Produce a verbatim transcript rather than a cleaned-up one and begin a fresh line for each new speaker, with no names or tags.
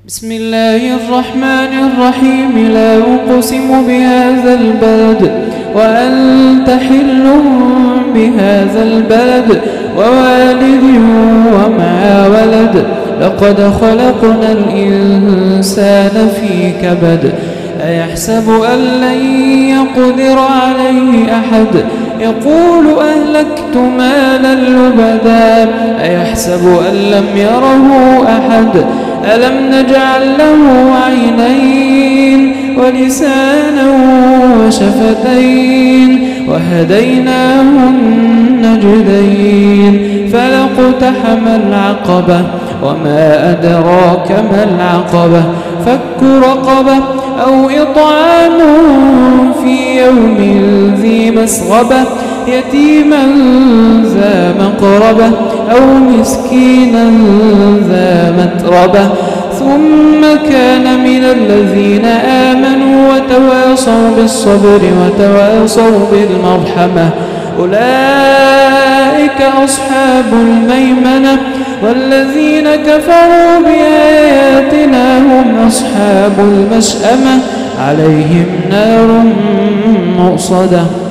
بسم الله الرحمن الرحيم. لا أقسم بهذا البلد وأنت حل بهذا البلد ووالد وما ولد. لقد خلقنا الإنسان في كبد. أيحسب أن لن يقدر عليه أحد. يقول أهلكت مالا لبدا. أيحسب أن لم يره أحد. ألم نجعل له عينين ولسانا وشفتين وهديناه النجدين. فلاقتحم العقبة وما أدراك ما العقبة. فك رقبة أو إطعام في يوم ذي مسغبة. يتيما ذا مقربة أو مسكينا ذا متربة. ثم كان من الذين آمنوا وتواصوا بالصبر وتواصوا بالمرحمة. أولئك أصحاب الميمنة. والذين كفروا بآياتنا هم أصحاب المشأمة. عليهم نار مؤصدة.